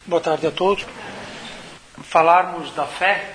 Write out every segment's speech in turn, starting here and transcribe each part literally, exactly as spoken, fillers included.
Boa tarde a todos. Falarmos da fé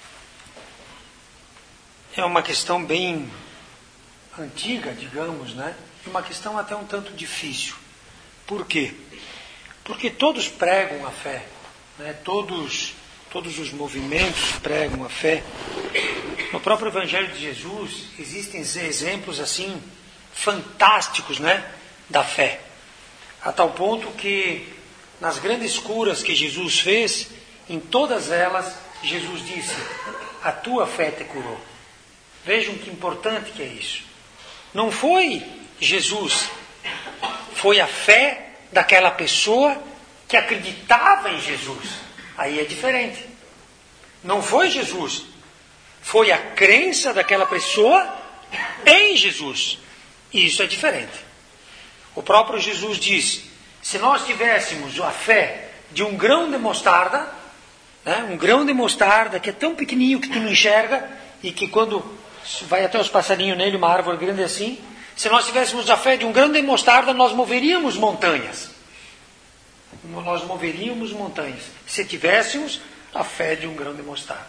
é uma questão bem antiga, digamos, né? É uma questão até um tanto difícil. Por quê? Porque todos pregam a fé, né? Todos, todos os movimentos pregam a fé. No próprio Evangelho de Jesus existem exemplos assim fantásticos, né? Da fé, a tal ponto que nas grandes curas que Jesus fez, em todas elas, Jesus disse: a tua fé te curou. Vejam que importante que é isso. Não foi Jesus, foi a fé daquela pessoa que acreditava em Jesus. Aí é diferente. Não foi Jesus, foi a crença daquela pessoa em Jesus. Isso é diferente. O próprio Jesus disse: se nós tivéssemos a fé de um grão de mostarda, né, um grão de mostarda que é tão pequenininho que tu não enxerga e que quando vai até os passarinhos nele, uma árvore grande assim, se nós tivéssemos a fé de um grão de mostarda, nós moveríamos montanhas. Nós moveríamos montanhas, se tivéssemos a fé de um grão de mostarda.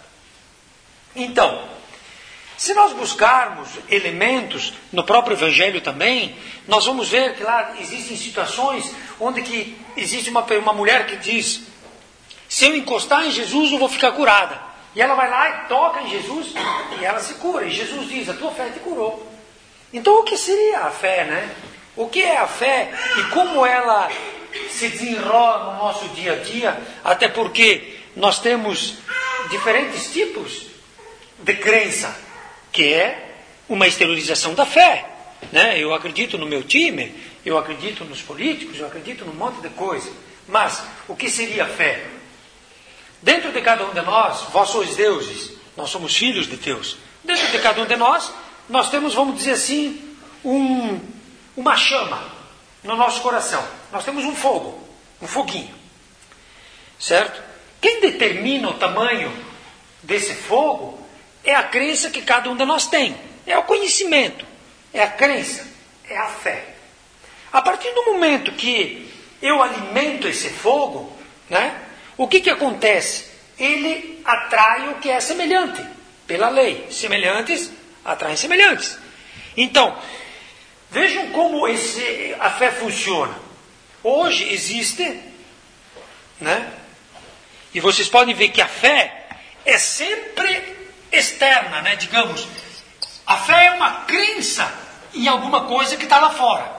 Então, se nós buscarmos elementos no próprio Evangelho também, nós vamos ver que lá existem situações onde que existe uma, uma mulher que diz: se eu encostar em Jesus eu vou ficar curada. E ela vai lá e toca em Jesus e ela se cura. E Jesus diz: a tua fé te curou. Então o que seria a fé, né? O que é a fé e como ela se desenrola no nosso dia a dia? Até porque nós temos diferentes tipos de crença, que é uma exteriorização da fé, né? Eu acredito no meu time, eu acredito nos políticos, eu acredito num monte de coisa. Mas o que seria a fé? Dentro de cada um de nós, vós sois deuses, nós somos filhos de Deus. Dentro de cada um de nós, nós temos, vamos dizer assim, um, uma chama no nosso coração. Nós temos um fogo, um foguinho, certo? Quem determina o tamanho desse fogo é a crença que cada um de nós tem. É o conhecimento, é a crença, é a fé. A partir do momento que eu alimento esse fogo, né, o que que acontece? Ele atrai o que é semelhante, pela lei. Semelhantes atraem semelhantes. Então, vejam como esse, a fé funciona. Hoje existe, né, e vocês podem ver que a fé é sempre externa, né? Digamos, a fé é uma crença em alguma coisa que está lá fora.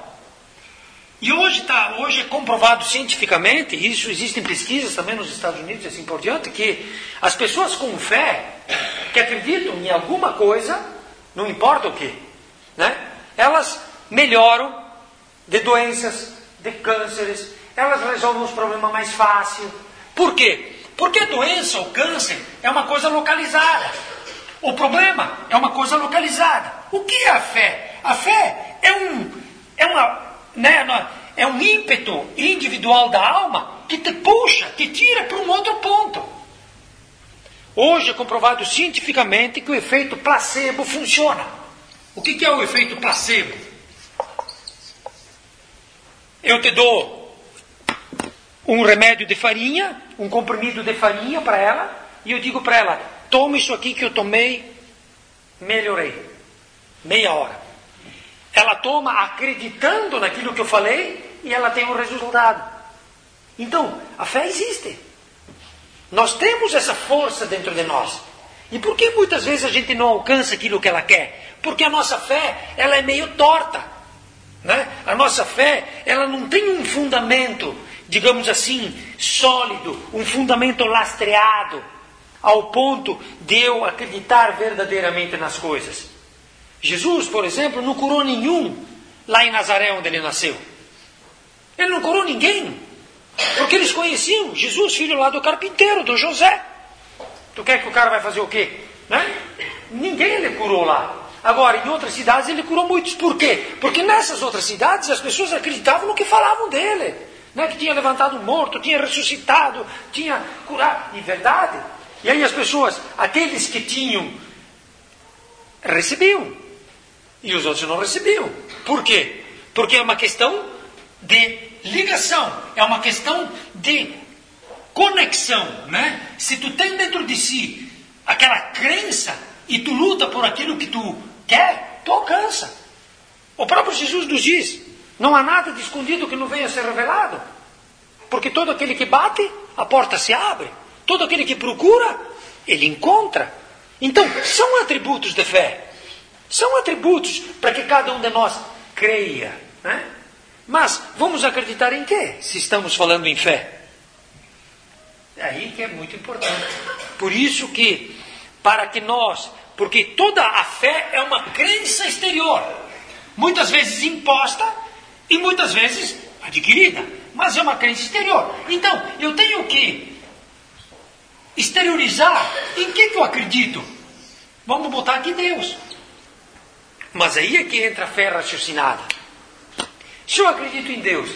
E hoje, tá, hoje é comprovado cientificamente, e isso existem pesquisas também nos Estados Unidos e assim por diante, que as pessoas com fé, que acreditam em alguma coisa, não importa o que, né? Elas melhoram de doenças, de cânceres, elas resolvem os problemas mais fácil. Por quê? Porque a doença, o câncer, é uma coisa localizada. O problema é uma coisa localizada. O que é a fé? A fé é um, é uma, né, é um ímpeto individual da alma que te puxa, que tira para um outro ponto. Hoje é comprovado cientificamente que o efeito placebo funciona. O que é o efeito placebo? Eu te dou um remédio de farinha, um comprimido de farinha para ela, e eu digo para ela: toma isso aqui que eu tomei, melhorei. Meia hora. Ela toma acreditando naquilo que eu falei e ela tem um resultado. Então, a fé existe. Nós temos essa força dentro de nós. E por que muitas vezes a gente não alcança aquilo que ela quer? Porque a nossa fé, ela é meio torta, né? A nossa fé, ela não tem um fundamento, digamos assim, sólido, um fundamento lastreado, ao ponto de eu acreditar verdadeiramente nas coisas. Jesus, por exemplo, não curou nenhum lá em Nazaré, onde ele nasceu. Ele não curou ninguém, porque eles conheciam Jesus, filho lá do carpinteiro, do José. Tu quer que o cara vai fazer o quê? Né? Ninguém ele curou lá. Agora, em outras cidades ele curou muitos. Por quê? Porque nessas outras cidades as pessoas acreditavam no que falavam dele, né? Que tinha levantado um morto, tinha ressuscitado, tinha curado. E verdade. E aí as pessoas, aqueles que tinham, recebiam. E os outros não recebiam. Por quê? Porque é uma questão de ligação. É uma questão de conexão, né? Se tu tem dentro de si aquela crença e tu luta por aquilo que tu quer, tu alcança. O próprio Jesus nos diz, não há nada de escondido que não venha a ser revelado. Porque todo aquele que bate, a porta se abre. Todo aquele que procura, ele encontra. Então, são atributos de fé. São atributos para que cada um de nós creia, né? Mas vamos acreditar em quê? Se estamos falando em fé. É aí que é muito importante. Por isso que, para que nós, porque toda a fé é uma crença exterior, muitas vezes imposta e muitas vezes adquirida, mas é uma crença exterior. Então, eu tenho que exteriorizar em que, que eu acredito. Vamos botar aqui Deus. Mas aí é que entra a fé raciocinada. Se eu acredito em Deus,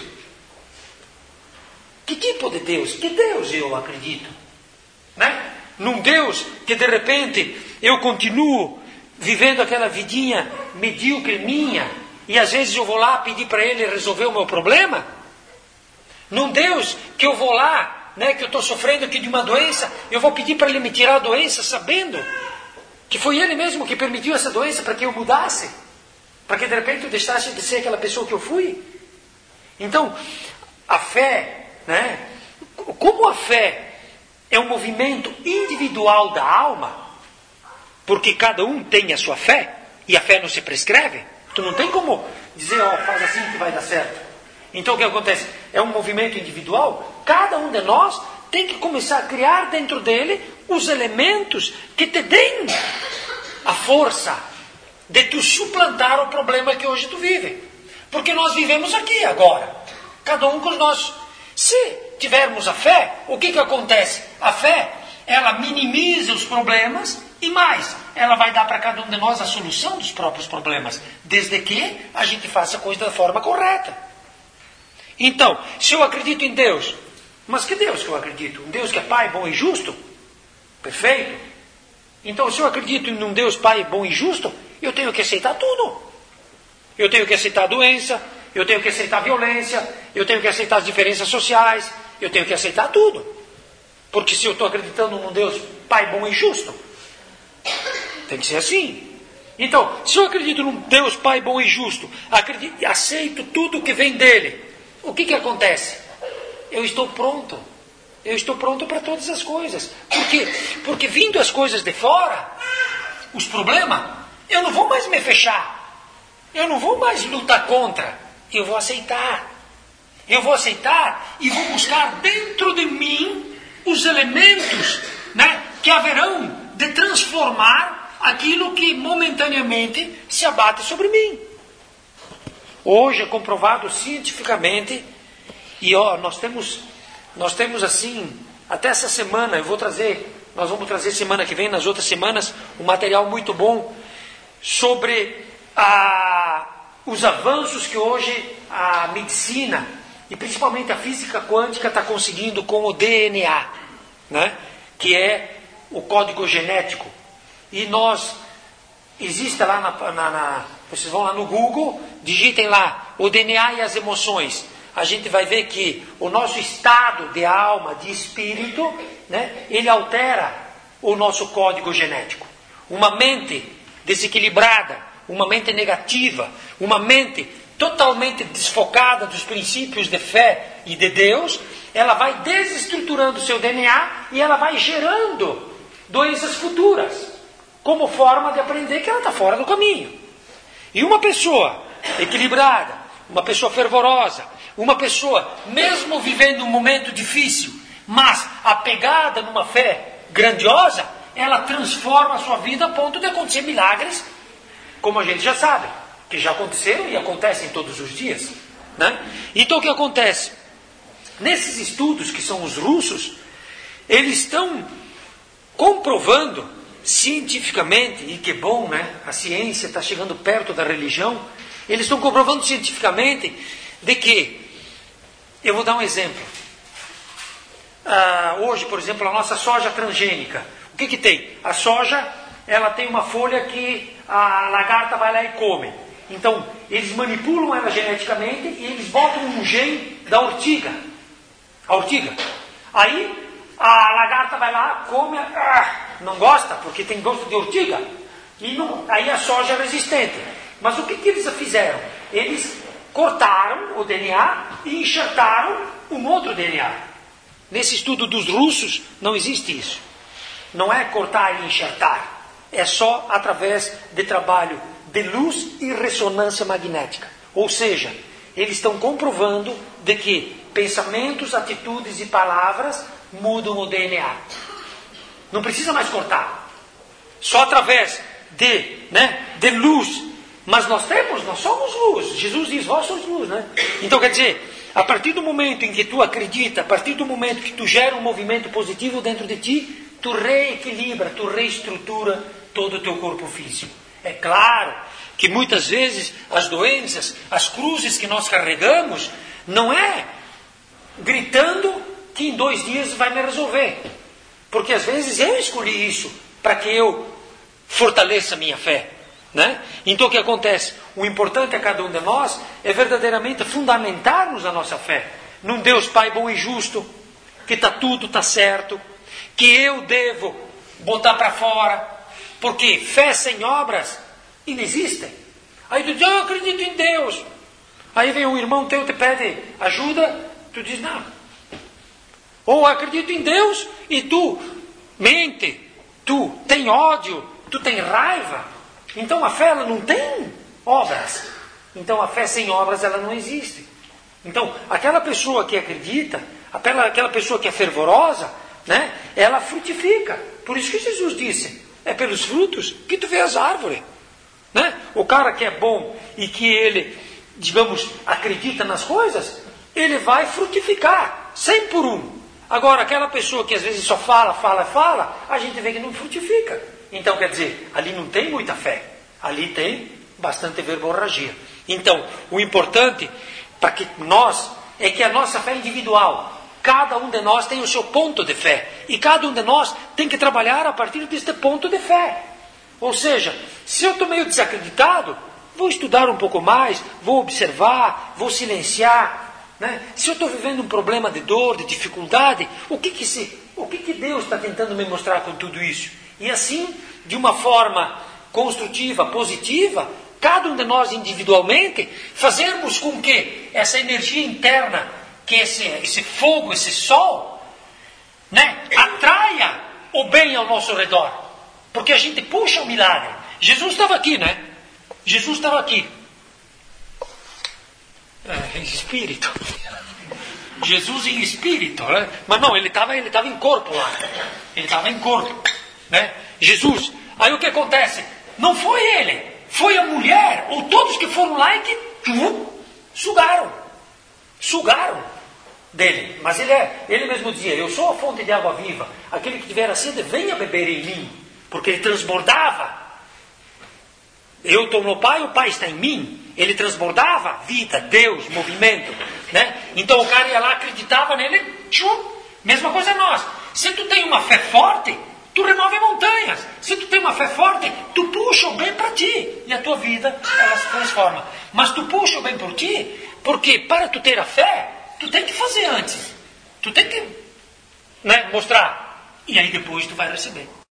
que tipo de Deus? Que Deus eu acredito? Né? Num Deus que de repente eu continuo vivendo aquela vidinha medíocre minha e às vezes eu vou lá pedir para Ele resolver o meu problema? Num Deus que eu vou lá, né, que eu estou sofrendo aqui de uma doença, eu vou pedir para Ele me tirar a doença sabendo que foi Ele mesmo que permitiu essa doença para que eu mudasse, para que de repente eu deixasse de ser aquela pessoa que eu fui. Então, a fé, né? Como a fé é um movimento individual da alma, porque cada um tem a sua fé, e a fé não se prescreve, tu não tem como dizer, ó, oh, faz assim que vai dar certo. Então o que acontece? É um movimento individual, cada um de nós tem que começar a criar dentro dele os elementos que te deem a força de tu suplantar o problema que hoje tu vive. Porque nós vivemos aqui agora, cada um com os nossos. Se tivermos a fé, o que que acontece? A fé, ela minimiza os problemas e mais, ela vai dar para cada um de nós a solução dos próprios problemas, desde que a gente faça a coisa da forma correta. Então, se eu acredito em Deus, mas que Deus que eu acredito? Um Deus que é Pai, bom e justo? Perfeito. Então, se eu acredito em um Deus Pai, bom e justo, eu tenho que aceitar tudo. Eu tenho que aceitar a doença, eu tenho que aceitar a violência, eu tenho que aceitar as diferenças sociais, eu tenho que aceitar tudo. Porque se eu estou acreditando num Deus Pai bom e justo, tem que ser assim. Então, se eu acredito num Deus Pai bom e justo, acredito, aceito tudo que vem dele, o que que acontece? Eu estou pronto. Eu estou pronto para todas as coisas. Por quê? Porque vindo as coisas de fora, os problemas, eu não vou mais me fechar. Eu não vou mais lutar contra. Eu vou aceitar. Eu vou aceitar e vou buscar dentro de mim os elementos, né, que haverão de transformar aquilo que momentaneamente se abate sobre mim. Hoje é comprovado cientificamente, e ó, nós temos, nós temos assim, até essa semana, eu vou trazer, nós vamos trazer semana que vem, nas outras semanas, um material muito bom sobre a, os avanços que hoje a medicina, e principalmente a física quântica, está conseguindo com o D N A, né? Que é o código genético. E nós, existe lá, na, na, na, vocês vão lá no Google, digitem lá o D N A e as emoções. A gente vai ver que o nosso estado de alma, de espírito, né, ele altera o nosso código genético. Uma mente desequilibrada, uma mente negativa, uma mente totalmente desfocada dos princípios de fé e de Deus, ela vai desestruturando o seu D N A e ela vai gerando doenças futuras, como forma de aprender que ela está fora do caminho. E uma pessoa equilibrada, uma pessoa fervorosa, uma pessoa, mesmo vivendo um momento difícil, mas apegada numa fé grandiosa, ela transforma a sua vida a ponto de acontecer milagres, como a gente já sabe, que já aconteceram e acontecem todos os dias, né? Então o que acontece? Nesses estudos, que são os russos, eles estão comprovando cientificamente, e que bom, né? A ciência está chegando perto da religião. Eles estão comprovando cientificamente de que, eu vou dar um exemplo. Ah, hoje, por exemplo, a nossa soja transgênica. O que que tem? A soja, ela tem uma folha que a lagarta vai lá e come. Então, eles manipulam ela geneticamente e eles botam um gene da ortiga. A ortiga. Aí, a lagarta vai lá, come, ah, não gosta, porque tem gosto de ortiga, e não, aí a soja é resistente. Mas o que, que eles fizeram? Eles cortaram o D N A e enxertaram um outro D N A. Nesse estudo dos russos, não existe isso. Não é cortar e enxertar. É só através de trabalho de luz e ressonância magnética. Ou seja, eles estão comprovando de que pensamentos, atitudes e palavras mudam o D N A. Não precisa mais cortar. Só através de, né, de luz. Mas nós temos, nós somos luz. Jesus diz, vós sois luz, né? Então quer dizer, a partir do momento em que tu acredita, a partir do momento que tu gera um movimento positivo dentro de ti, tu reequilibra, tu reestrutura todo o teu corpo físico. É claro que muitas vezes as doenças, as cruzes que nós carregamos, não é gritando que em dois dias vai me resolver. Porque às vezes eu escolhi isso para que eu fortaleça a minha fé. Né? Então o que acontece? O importante a cada um de nós é verdadeiramente fundamentarmos a nossa fé num Deus Pai bom e justo, que está tudo, está certo, que eu devo botar para fora, porque fé sem obras inexiste. Aí tu diz, eu acredito em Deus. Aí vem um irmão teu te pede ajuda, tu diz não. Ou acredito em Deus e tu mente, tu tem ódio, tu tem raiva. Então a fé ela não tem obras. Então a fé sem obras ela não existe. Então aquela pessoa que acredita, aquela, aquela pessoa que é fervorosa, né, ela frutifica. Por isso que Jesus disse, é pelos frutos que tu vê as árvores. Né? O cara que é bom e que ele, digamos, acredita nas coisas, ele vai frutificar, cem por um. Agora aquela pessoa que às vezes só fala, fala, fala, a gente vê que não frutifica. Então, quer dizer, ali não tem muita fé. Ali tem bastante verborragia. Então, o importante para que nós é que a nossa fé é individual. Cada um de nós tem o seu ponto de fé. E cada um de nós tem que trabalhar a partir deste ponto de fé. Ou seja, se eu estou meio desacreditado, vou estudar um pouco mais, vou observar, vou silenciar. Né? Se eu estou vivendo um problema de dor, de dificuldade, o que que, se, o que, que Deus está tentando me mostrar com tudo isso? E assim, de uma forma construtiva, positiva, cada um de nós individualmente, fazermos com que essa energia interna, que esse, esse fogo, esse sol, né, atraia o bem ao nosso redor. Porque a gente puxa o milagre. Jesus estava aqui, né? Jesus estava aqui. É, em espírito. Jesus em espírito, né? Mas não, ele estava ele estava em corpo lá. Ele estava em corpo. Né? Jesus, aí o que acontece? Não foi ele, foi a mulher, ou todos que foram lá e que uh, sugaram, sugaram dele. Mas ele, é, ele mesmo dizia, eu sou a fonte de água viva, aquele que tiver sede, venha beber em mim, porque ele transbordava. Eu estou no Pai, o Pai está em mim. Ele transbordava vida, Deus, movimento. Né? Então o cara ia lá, acreditava nele, tchum, mesma coisa nós. Se tu tem uma fé forte, tu remove montanhas. Se tu tem uma fé forte, tu puxa o bem para ti. E a tua vida, ela se transforma. Mas tu puxa o bem por ti, porque para tu ter a fé, tu tem que fazer antes. Tu tem que, né, mostrar. E aí depois tu vai receber.